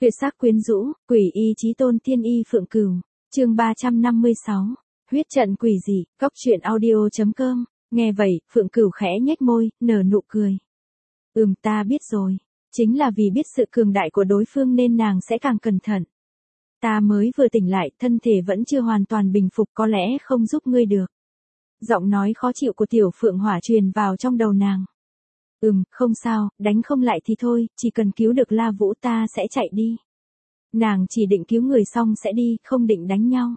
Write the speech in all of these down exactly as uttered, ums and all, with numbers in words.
Tuyệt sắc quyến rũ, quỷ y chí tôn tiên y phượng cửu. Chương ba trăm năm mươi sáu. Huyết trận quỷ dị, cóc truyện audio chấm com. Nghe vậy, Phượng Cửu khẽ nhếch môi, nở nụ cười. Ừm, ta biết rồi. Chính là vì biết sự cường đại của đối phương nên nàng sẽ càng cẩn thận. Ta mới vừa tỉnh lại, thân thể vẫn chưa hoàn toàn bình phục, có lẽ không giúp ngươi được. Giọng nói khó chịu của tiểu Phượng Hỏa truyền vào trong đầu nàng. Ừm, không sao, đánh không lại thì thôi, chỉ cần cứu được La Vũ ta sẽ chạy đi. Nàng chỉ định cứu người xong sẽ đi, không định đánh nhau.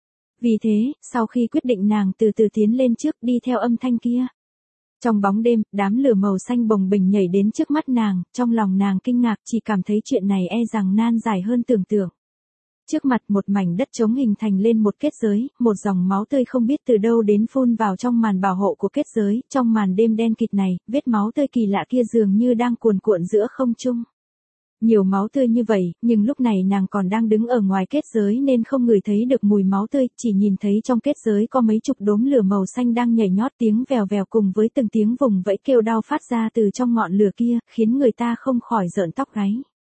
Vì thế, sau khi quyết định nàng từ từ tiến lên trước đi theo âm thanh kia. Trong bóng đêm, đám lửa màu xanh bồng bềnh nhảy đến trước mắt nàng, trong lòng nàng kinh ngạc chỉ cảm thấy chuyện này e rằng nan giải hơn tưởng tượng. Trước mặt một mảnh đất trống hình thành lên một kết giới, một dòng máu tươi không biết từ đâu đến phun vào trong màn bảo hộ của kết giới, trong màn đêm đen kịt này, vết máu tươi kỳ lạ kia dường như đang cuồn cuộn giữa không trung. Nhiều máu tươi như vậy, nhưng lúc này nàng còn đang đứng ở ngoài kết giới nên không ngửi thấy được mùi máu tươi, chỉ nhìn thấy trong kết giới có mấy chục đốm lửa màu xanh đang nhảy nhót tiếng vèo vèo cùng với từng tiếng vùng vẫy kêu đau phát ra từ trong ngọn lửa kia, khiến người ta không khỏi rợn tóc gáy.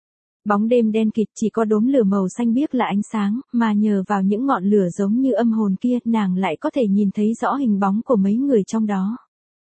Bóng đêm đen kịt chỉ có đốm lửa màu xanh biếc là ánh sáng, mà nhờ vào những ngọn lửa giống như âm hồn kia, nàng lại có thể nhìn thấy rõ hình bóng của mấy người trong đó.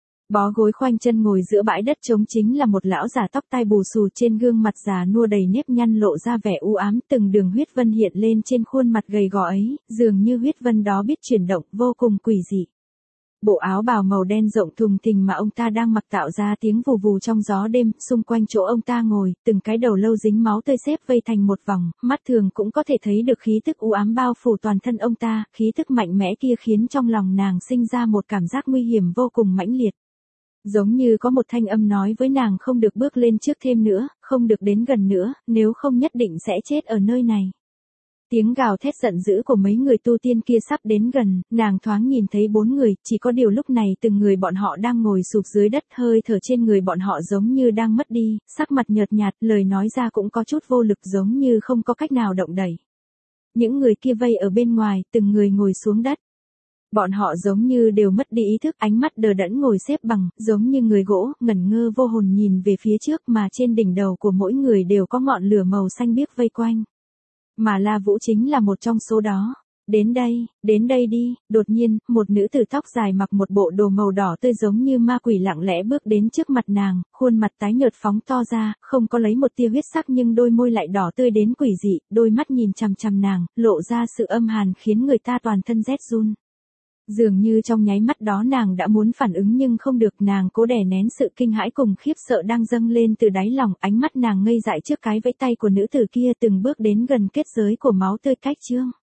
Bó gối khoanh chân ngồi giữa bãi đất trống chính là một lão già tóc tai bù xù, trên gương mặt già nua đầy nếp nhăn lộ ra vẻ u ám, từng đường huyết vân hiện lên trên khuôn mặt gầy gò ấy, dường như huyết vân đó biết chuyển động, vô cùng quỷ dị. Bộ áo bào màu đen rộng thùng thình mà ông ta đang mặc tạo ra tiếng vù vù trong gió đêm, xung quanh chỗ ông ta ngồi, từng cái đầu lâu dính máu tươi xếp vây thành một vòng, mắt thường cũng có thể thấy được khí tức u ám bao phủ toàn thân ông ta, khí tức mạnh mẽ kia khiến trong lòng nàng sinh ra một cảm giác nguy hiểm vô cùng mãnh liệt. Giống như có một thanh âm nói với nàng không được bước lên trước thêm nữa, không được đến gần nữa, nếu không nhất định sẽ chết ở nơi này. Tiếng gào thét giận dữ của mấy người tu tiên kia sắp đến gần, nàng thoáng nhìn thấy bốn người, chỉ có điều lúc này từng người bọn họ đang ngồi sụp dưới đất, hơi thở trên người bọn họ giống như đang mất đi, sắc mặt nhợt nhạt, lời nói ra cũng có chút vô lực giống như không có cách nào động đẩy. Những người kia vây ở bên ngoài, từng người ngồi xuống đất. Bọn họ giống như đều mất đi ý thức, ánh mắt đờ đẫn ngồi xếp bằng, giống như người gỗ, ngẩn ngơ vô hồn nhìn về phía trước mà trên đỉnh đầu của mỗi người đều có ngọn lửa màu xanh biếc vây quanh. Mà La Vũ chính là một trong số đó. Đến đây, đến đây đi, đột nhiên, một nữ tử tóc dài mặc một bộ đồ màu đỏ tươi giống như ma quỷ lặng lẽ bước đến trước mặt nàng, khuôn mặt tái nhợt phóng to ra, không có lấy một tia huyết sắc nhưng đôi môi lại đỏ tươi đến quỷ dị, đôi mắt nhìn chằm chằm nàng, lộ ra sự âm hàn khiến người ta toàn thân rét run. Dường như trong nháy mắt đó nàng đã muốn phản ứng nhưng không được, nàng cố đè nén sự kinh hãi cùng khiếp sợ đang dâng lên từ đáy lòng, ánh mắt nàng ngây dại trước cái vẫy tay của nữ tử kia từng bước đến gần kết giới của máu tươi cách chương.